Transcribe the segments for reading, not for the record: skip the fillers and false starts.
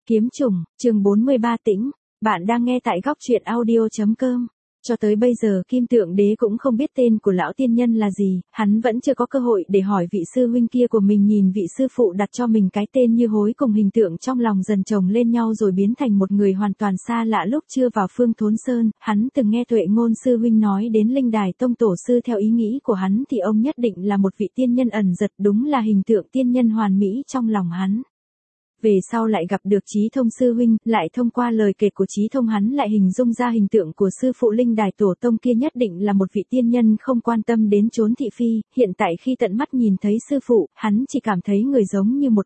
Kiếm chủng, chương 43 tĩnh, bạn đang nghe tại góc truyện audio.com. Cho tới bây giờ Kim Tượng Đế cũng không biết tên của lão tiên nhân là gì, hắn vẫn chưa có cơ hội để hỏi vị sư huynh kia của mình. Nhìn vị sư phụ đặt cho mình cái tên như hối cùng hình tượng trong lòng dần chồng lên nhau rồi biến thành một người hoàn toàn xa lạ. Lúc chưa vào Phương Thốn Sơn, hắn từng nghe Tuệ Ngôn sư huynh nói đến Linh Đài Tông tổ sư. Theo ý nghĩ của hắn thì ông nhất định là một vị tiên nhân ẩn giật, đúng là hình tượng tiên nhân hoàn mỹ trong lòng hắn. Về sau lại gặp được Chí Thông sư huynh, lại thông qua lời kể của Chí Thông hắn lại hình dung ra hình tượng của sư phụ Linh Đài tổ tông kia nhất định là một vị tiên nhân không quan tâm đến chốn thị phi. Hiện tại khi tận mắt nhìn thấy sư phụ, hắn chỉ cảm thấy người giống như một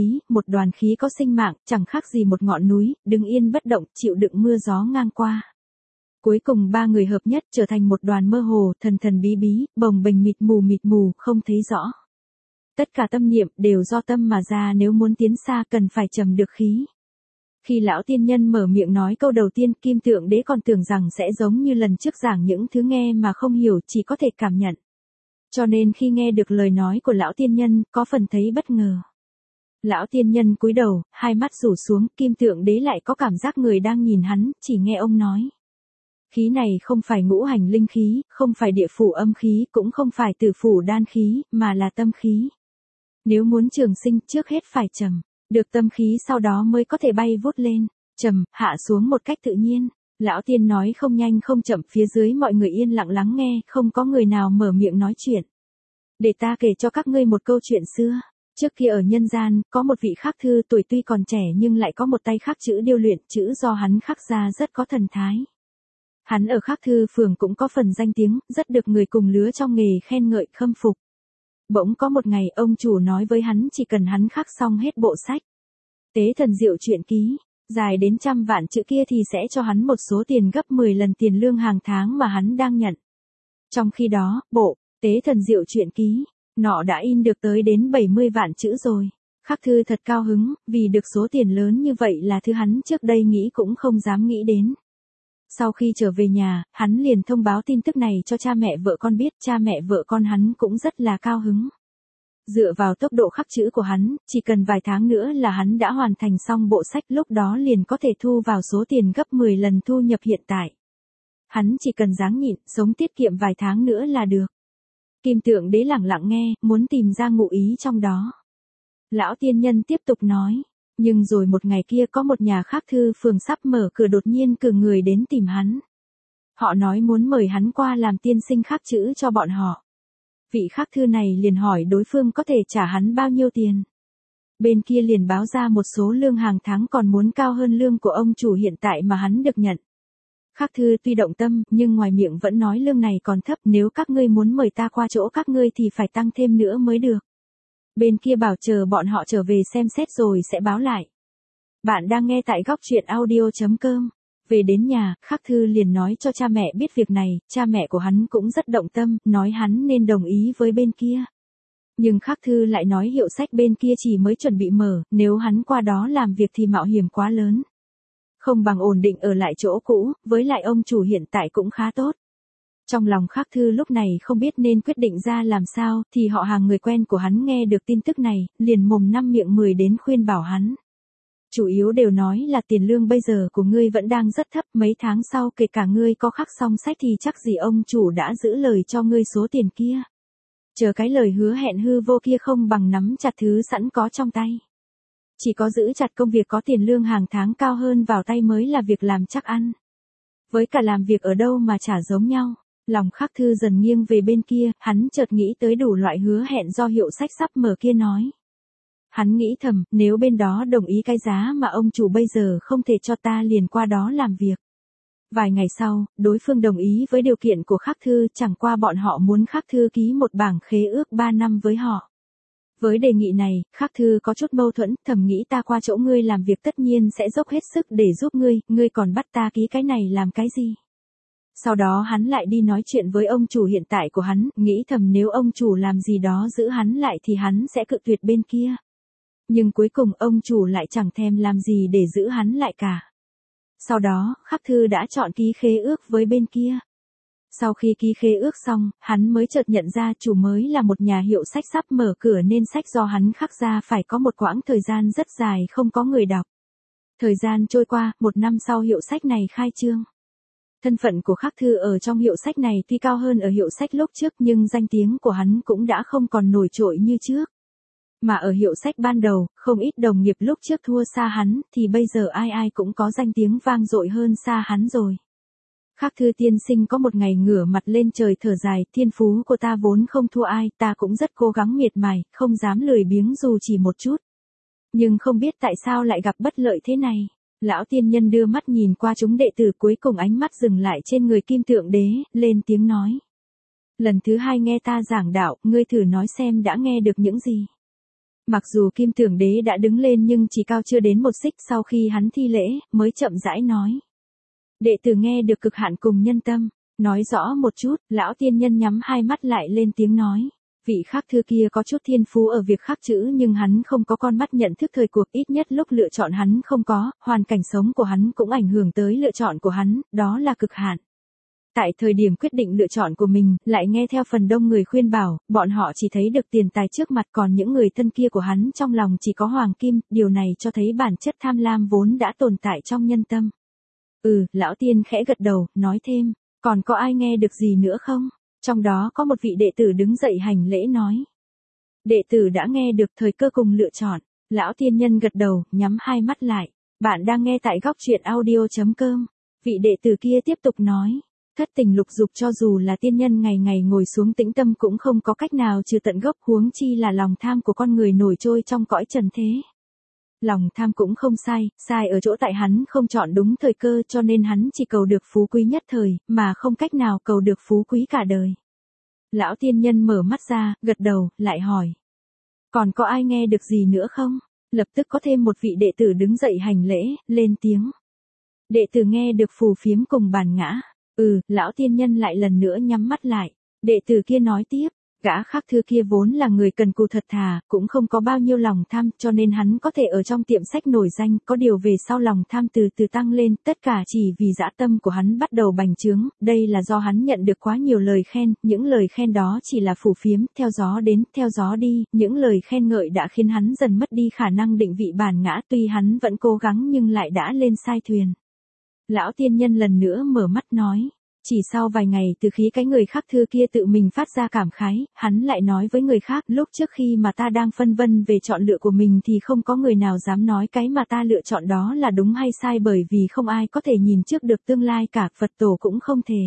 đoàn khí có sinh mạng, chẳng khác gì một ngọn núi, đứng yên bất động, chịu đựng mưa gió ngang qua. Cuối cùng ba người hợp nhất trở thành một đoàn mơ hồ, thần thần bí bí, bồng bềnh mịt mù, không thấy rõ. Tất cả tâm niệm đều do tâm mà ra, nếu muốn tiến xa cần phải trầm được khí. Khi lão tiên nhân mở miệng nói câu đầu tiên, Kim Tượng Đế còn tưởng rằng sẽ giống như lần trước giảng những thứ nghe mà không hiểu, chỉ có thể cảm nhận. Cho nên khi nghe được lời nói của lão tiên nhân, có phần thấy bất ngờ. Lão tiên nhân cúi đầu, hai mắt rủ xuống, Kim Tượng Đế lại có cảm giác người đang nhìn hắn, chỉ nghe ông nói. Khí này không phải ngũ hành linh khí, không phải địa phủ âm khí, cũng không phải tử phủ đan khí, mà là tâm khí. Nếu muốn trường sinh trước hết phải trầm, được tâm khí sau đó mới có thể bay vút lên, trầm, hạ xuống một cách tự nhiên. Lão tiên nói không nhanh không chậm, phía dưới mọi người yên lặng lắng nghe, không có người nào mở miệng nói chuyện. Để ta kể cho các ngươi một câu chuyện xưa. Trước kia ở nhân gian, có một vị khắc thư tuổi tuy còn trẻ nhưng lại có một tay khắc chữ điêu luyện, chữ do hắn khắc ra rất có thần thái. Hắn ở khắc thư phường cũng có phần danh tiếng, rất được người cùng lứa trong nghề khen ngợi khâm phục. Bỗng có một ngày ông chủ nói với hắn chỉ cần hắn khắc xong hết bộ sách Tế Thần Diệu truyện ký, dài đến 100 vạn chữ kia thì sẽ cho hắn một số tiền gấp 10 lần tiền lương hàng tháng mà hắn đang nhận. Trong khi đó, bộ Tế Thần Diệu truyện ký nọ đã in được tới đến 70 vạn chữ rồi. Khắc thư thật cao hứng, vì được số tiền lớn như vậy là thứ hắn trước đây nghĩ cũng không dám nghĩ đến. Sau khi trở về nhà, hắn liền thông báo tin tức này cho cha mẹ vợ con biết, cha mẹ vợ con hắn cũng rất là cao hứng. Dựa vào tốc độ khắc chữ của hắn, chỉ cần vài tháng nữa là hắn đã hoàn thành xong bộ sách, lúc đó liền có thể thu vào số tiền gấp 10 lần thu nhập hiện tại. Hắn chỉ cần ráng nhịn, sống tiết kiệm vài tháng nữa là được. Kim Tượng Đế lẳng lặng nghe, muốn tìm ra ngụ ý trong đó. Lão tiên nhân tiếp tục nói. Nhưng rồi một ngày kia có một nhà khắc thư phường sắp mở cửa đột nhiên cử người đến tìm hắn. Họ nói muốn mời hắn qua làm tiên sinh khắc chữ cho bọn họ. Vị khắc thư này liền hỏi đối phương có thể trả hắn bao nhiêu tiền. Bên kia liền báo ra một số lương hàng tháng còn muốn cao hơn lương của ông chủ hiện tại mà hắn được nhận. Khắc thư tuy động tâm nhưng ngoài miệng vẫn nói lương này còn thấp, nếu các ngươi muốn mời ta qua chỗ các ngươi thì phải tăng thêm nữa mới được. Bên kia bảo chờ bọn họ trở về xem xét rồi sẽ báo lại. Bạn đang nghe tại góc truyện audio.com. Về đến nhà, khắc thư liền nói cho cha mẹ biết việc này, cha mẹ của hắn cũng rất động tâm, nói hắn nên đồng ý với bên kia. Nhưng khắc thư lại nói hiệu sách bên kia chỉ mới chuẩn bị mở, nếu hắn qua đó làm việc thì mạo hiểm quá lớn. Không bằng ổn định ở lại chỗ cũ, với lại ông chủ hiện tại cũng khá tốt. Trong lòng khắc thư lúc này không biết nên quyết định ra làm sao, thì họ hàng người quen của hắn nghe được tin tức này, liền mồm năm miệng 10 đến khuyên bảo hắn. Chủ yếu đều nói là tiền lương bây giờ của ngươi vẫn đang rất thấp, mấy tháng sau kể cả ngươi có khắc xong sách thì chắc gì ông chủ đã giữ lời cho ngươi số tiền kia. Chờ cái lời hứa hẹn hư vô kia không bằng nắm chặt thứ sẵn có trong tay. Chỉ có giữ chặt công việc có tiền lương hàng tháng cao hơn vào tay mới là việc làm chắc ăn. Với cả làm việc ở đâu mà chả giống nhau. Lòng khắc thư dần nghiêng về bên kia, hắn chợt nghĩ tới đủ loại hứa hẹn do hiệu sách sắp mở kia nói. Hắn nghĩ thầm, nếu bên đó đồng ý cái giá mà ông chủ bây giờ không thể cho ta liền qua đó làm việc. Vài ngày sau, đối phương đồng ý với điều kiện của khắc thư, chẳng qua bọn họ muốn khắc thư ký một bảng khế ước 3 năm với họ. Với đề nghị này, khắc thư có chút mâu thuẫn, thầm nghĩ ta qua chỗ ngươi làm việc tất nhiên sẽ dốc hết sức để giúp ngươi còn bắt ta ký cái này làm cái gì? Sau đó hắn lại đi nói chuyện với ông chủ hiện tại của hắn, nghĩ thầm nếu ông chủ làm gì đó giữ hắn lại thì hắn sẽ cự tuyệt bên kia. Nhưng cuối cùng ông chủ lại chẳng thèm làm gì để giữ hắn lại cả. Sau đó, khắc thư đã chọn ký khế ước với bên kia. Sau khi ký khế ước xong, hắn mới chợt nhận ra chủ mới là một nhà hiệu sách sắp mở cửa nên sách do hắn khắc ra phải có một quãng thời gian rất dài không có người đọc. Thời gian trôi qua, 1 năm sau hiệu sách này khai trương. Thân phận của Khắc Thư ở trong hiệu sách này tuy cao hơn ở hiệu sách lúc trước nhưng danh tiếng của hắn cũng đã không còn nổi trội như trước. Mà ở hiệu sách ban đầu, không ít đồng nghiệp lúc trước thua xa hắn, thì bây giờ ai ai cũng có danh tiếng vang dội hơn xa hắn rồi. Khắc Thư tiên sinh có một ngày ngửa mặt lên trời thở dài, thiên phú của ta vốn không thua ai, ta cũng rất cố gắng miệt mài, không dám lười biếng dù chỉ một chút. Nhưng không biết tại sao lại gặp bất lợi thế này. Lão tiên nhân đưa mắt nhìn qua chúng đệ tử, cuối cùng ánh mắt dừng lại trên người Kim Tượng Đế, lên tiếng nói. Lần thứ 2 nghe ta giảng đạo, ngươi thử nói xem đã nghe được những gì. Mặc dù Kim Tượng Đế đã đứng lên nhưng chỉ cao chưa đến 1 xích, sau khi hắn thi lễ, mới chậm rãi nói. Đệ tử nghe được cực hạn cùng nhân tâm, nói rõ một chút, lão tiên nhân nhắm hai mắt lại lên tiếng nói. Vị Khắc Thư kia có chút thiên phú ở việc khắc chữ nhưng hắn không có con mắt nhận thức thời cuộc, ít nhất lúc lựa chọn hắn không có, hoàn cảnh sống của hắn cũng ảnh hưởng tới lựa chọn của hắn, đó là cực hạn. Tại thời điểm quyết định lựa chọn của mình, lại nghe theo phần đông người khuyên bảo, bọn họ chỉ thấy được tiền tài trước mặt, còn những người thân kia của hắn trong lòng chỉ có hoàng kim, điều này cho thấy bản chất tham lam vốn đã tồn tại trong nhân tâm. Lão tiên khẽ gật đầu, nói thêm, còn có ai nghe được gì nữa không? Trong đó có một vị đệ tử đứng dậy hành lễ nói. Đệ tử đã nghe được, thời cơ cùng lựa chọn. Lão tiên nhân gật đầu, nhắm hai mắt lại. Bạn đang nghe tại góc truyện audio.com. Vị đệ tử kia tiếp tục nói. Thất tình lục dục cho dù là tiên nhân ngày ngày ngồi xuống tĩnh tâm cũng không có cách nào trừ tận gốc, huống chi là lòng tham của con người nổi trôi trong cõi trần thế. Lòng tham cũng không sai, sai ở chỗ tại hắn không chọn đúng thời cơ, cho nên hắn chỉ cầu được phú quý nhất thời, mà không cách nào cầu được phú quý cả đời. Lão tiên nhân mở mắt ra, gật đầu, lại hỏi. Còn có ai nghe được gì nữa không? Lập tức có thêm một vị đệ tử đứng dậy hành lễ, lên tiếng. Đệ tử nghe được phù phiếm cùng bản ngã. Lão tiên nhân lại lần nữa nhắm mắt lại. Đệ tử kia nói tiếp. Gã Khắc Thư kia vốn là người cần cù thật thà, cũng không có bao nhiêu lòng tham, cho nên hắn có thể ở trong tiệm sách nổi danh, có điều về sau lòng tham từ từ tăng lên, tất cả chỉ vì dã tâm của hắn bắt đầu bành trướng, đây là do hắn nhận được quá nhiều lời khen, những lời khen đó chỉ là phù phiếm, theo gió đến, theo gió đi, những lời khen ngợi đã khiến hắn dần mất đi khả năng định vị bản ngã, tuy hắn vẫn cố gắng nhưng lại đã lên sai thuyền. Lão tiên nhân lần nữa mở mắt nói. Chỉ sau vài ngày từ khi cái người Khắc Thư kia tự mình phát ra cảm khái, hắn lại nói với người khác, lúc trước khi mà ta đang phân vân về chọn lựa của mình thì không có người nào dám nói cái mà ta lựa chọn đó là đúng hay sai, bởi vì không ai có thể nhìn trước được tương lai cả, Phật tổ cũng không thể.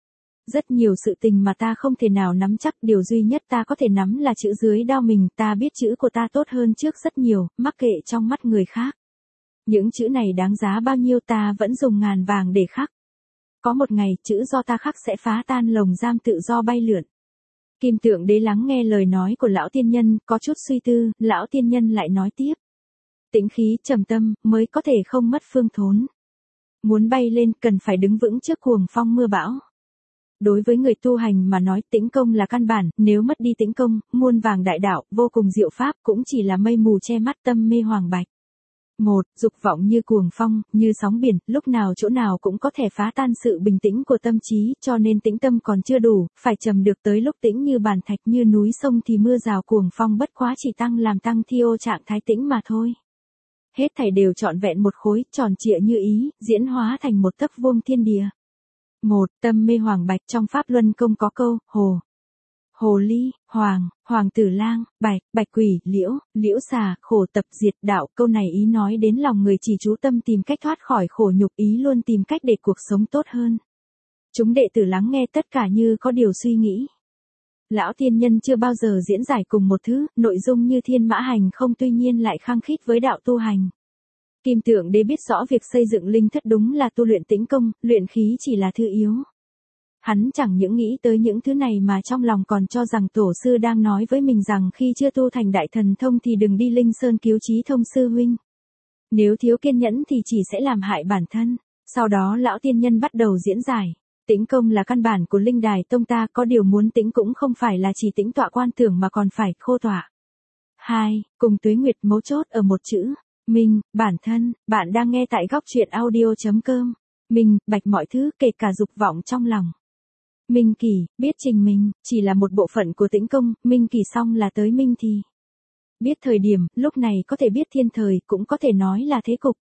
Rất nhiều sự tình mà ta không thể nào nắm chắc, điều duy nhất ta có thể nắm là chữ dưới đao mình, ta biết chữ của ta tốt hơn trước rất nhiều, mắc kệ trong mắt người khác. Những chữ này đáng giá bao nhiêu ta vẫn dùng ngàn vàng để khắc. Có một ngày, chữ do ta khắc sẽ phá tan lồng giam tự do bay lượn. Kim Tượng Đế lắng nghe lời nói của lão tiên nhân, có chút suy tư, lão tiên nhân lại nói tiếp. Tĩnh khí trầm tâm, mới có thể không mất phương thốn. Muốn bay lên, cần phải đứng vững trước cuồng phong mưa bão. Đối với người tu hành mà nói, tĩnh công là căn bản, nếu mất đi tĩnh công, muôn vàng đại đạo, vô cùng diệu pháp, cũng chỉ là mây mù che mắt, tâm mê hoàng bạch. Dục vọng như cuồng phong, như sóng biển, lúc nào chỗ nào cũng có thể phá tan sự bình tĩnh của tâm trí, cho nên tĩnh tâm còn chưa đủ, phải trầm được tới lúc tĩnh như bàn thạch, như núi sông thì mưa rào cuồng phong bất quá chỉ làm tăng thiêu trạng thái tĩnh mà thôi. Hết thảy đều trọn vẹn một khối, tròn trịa như ý, diễn hóa thành một tấc vuông thiên địa. Tâm mê hoàng bạch, trong Pháp Luân Công có câu, hồ ly, hoàng tử lang, bạch quỷ, liễu xà, khổ tập diệt đạo, câu này ý nói đến lòng người chỉ chú tâm tìm cách thoát khỏi khổ nhục, ý luôn tìm cách để cuộc sống tốt hơn. Chúng đệ tử lắng nghe tất cả như có điều suy nghĩ. Lão tiên nhân chưa bao giờ diễn giải cùng một thứ, nội dung như thiên mã hành không, tuy nhiên lại khăng khít với đạo tu hành. Kim Tượng Đế biết rõ việc xây dựng linh thất đúng là tu luyện tĩnh công, luyện khí chỉ là thứ yếu. Hắn chẳng những nghĩ tới những thứ này mà trong lòng còn cho rằng tổ sư đang nói với mình rằng khi chưa tu thành đại thần thông thì đừng đi Linh Sơn cứu Chí Thông sư huynh. Nếu thiếu kiên nhẫn thì chỉ sẽ làm hại bản thân. Sau đó lão tiên nhân bắt đầu diễn giải. Tĩnh công là căn bản của Linh Đài Tông ta, có điều muốn tĩnh cũng không phải là chỉ tĩnh tọa quan tưởng mà còn phải khô tọa. 2. Cùng Tuế Nguyệt, mấu chốt ở một chữ. Minh, bản thân, bạn đang nghe tại góc truyện audio.com. Minh, bạch mọi thứ, kể cả dục vọng trong lòng. Minh kỳ, biết trình mình, chỉ là một bộ phận của tĩnh công, minh kỳ xong là tới minh thì. Biết thời điểm, lúc này có thể biết thiên thời, cũng có thể nói là thế cục.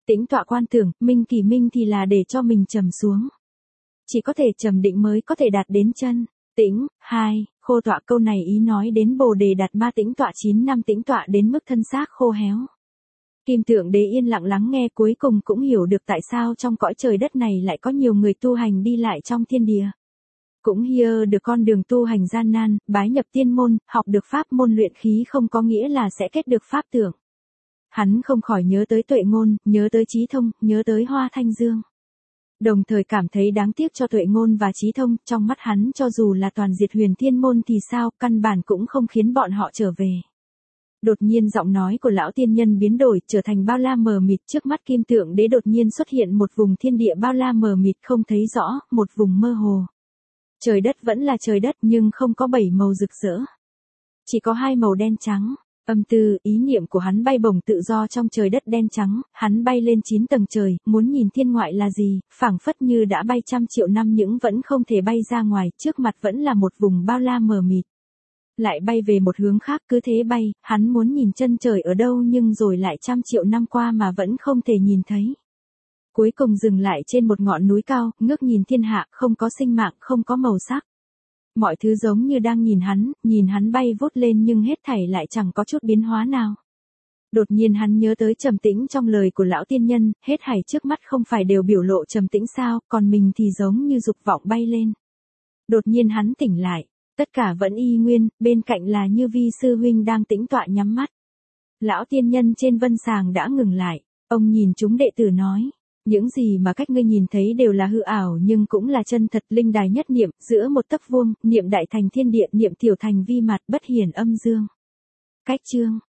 Tĩnh tọa quan tưởng, minh kỳ minh thì là để cho mình trầm xuống. Chỉ có thể trầm định mới có thể đạt đến chân tĩnh. 2. Khô tọa, câu này ý nói đến Bồ Đề Đạt Ma tĩnh tọa 9 năm tĩnh tọa đến mức thân xác khô héo. Kim Tượng Đế yên lặng lắng nghe, cuối cùng cũng hiểu được tại sao trong cõi trời đất này lại có nhiều người tu hành đi lại trong thiên địa. Cũng hiểu được con đường tu hành gian nan, bái nhập tiên môn, học được pháp môn luyện khí không có nghĩa là sẽ kết được pháp tưởng. Hắn không khỏi nhớ tới Tuệ Ngôn, nhớ tới Chí Thông, nhớ tới Hoa Thanh Dương. Đồng thời cảm thấy đáng tiếc cho Tuệ Ngôn và Chí Thông, trong mắt hắn cho dù là toàn diệt Huyền Thiên môn thì sao, căn bản cũng không khiến bọn họ trở về. Đột nhiên giọng nói của lão tiên nhân biến đổi, trở thành bao la mờ mịt, trước mắt Kim Tượng Đế đột nhiên xuất hiện một vùng thiên địa bao la mờ mịt không thấy rõ, một vùng mơ hồ. Trời đất vẫn là trời đất nhưng không có 7 màu rực rỡ. Chỉ có 2 màu đen trắng. Âm tư, ý niệm của hắn bay bổng tự do trong trời đất đen trắng, hắn bay lên 9 tầng trời, muốn nhìn thiên ngoại là gì, phảng phất như đã bay trăm triệu năm nhưng vẫn không thể bay ra ngoài, trước mặt vẫn là một vùng bao la mờ mịt. Lại bay về một hướng khác, cứ thế bay, hắn muốn nhìn chân trời ở đâu nhưng rồi lại trăm triệu năm qua mà vẫn không thể nhìn thấy. Cuối cùng dừng lại trên một ngọn núi cao, ngước nhìn thiên hạ, không có sinh mạng, không có màu sắc. Mọi thứ giống như đang nhìn hắn bay vút lên nhưng hết thảy lại chẳng có chút biến hóa nào. Đột nhiên hắn nhớ tới trầm tĩnh trong lời của lão tiên nhân, hết thảy trước mắt không phải đều biểu lộ trầm tĩnh sao, còn mình thì giống như dục vọng bay lên. Đột nhiên hắn tỉnh lại, tất cả vẫn y nguyên, bên cạnh là Như Vi sư huynh đang tĩnh tọa nhắm mắt. Lão tiên nhân trên vân sàng đã ngừng lại, ông nhìn chúng đệ tử nói. Những gì mà các ngươi nhìn thấy đều là hư ảo nhưng cũng là chân thật, linh đài nhất niệm, giữa một tấc vuông, niệm đại thành thiên địa, niệm tiểu thành vi mặt, bất hiển âm dương. Cách chương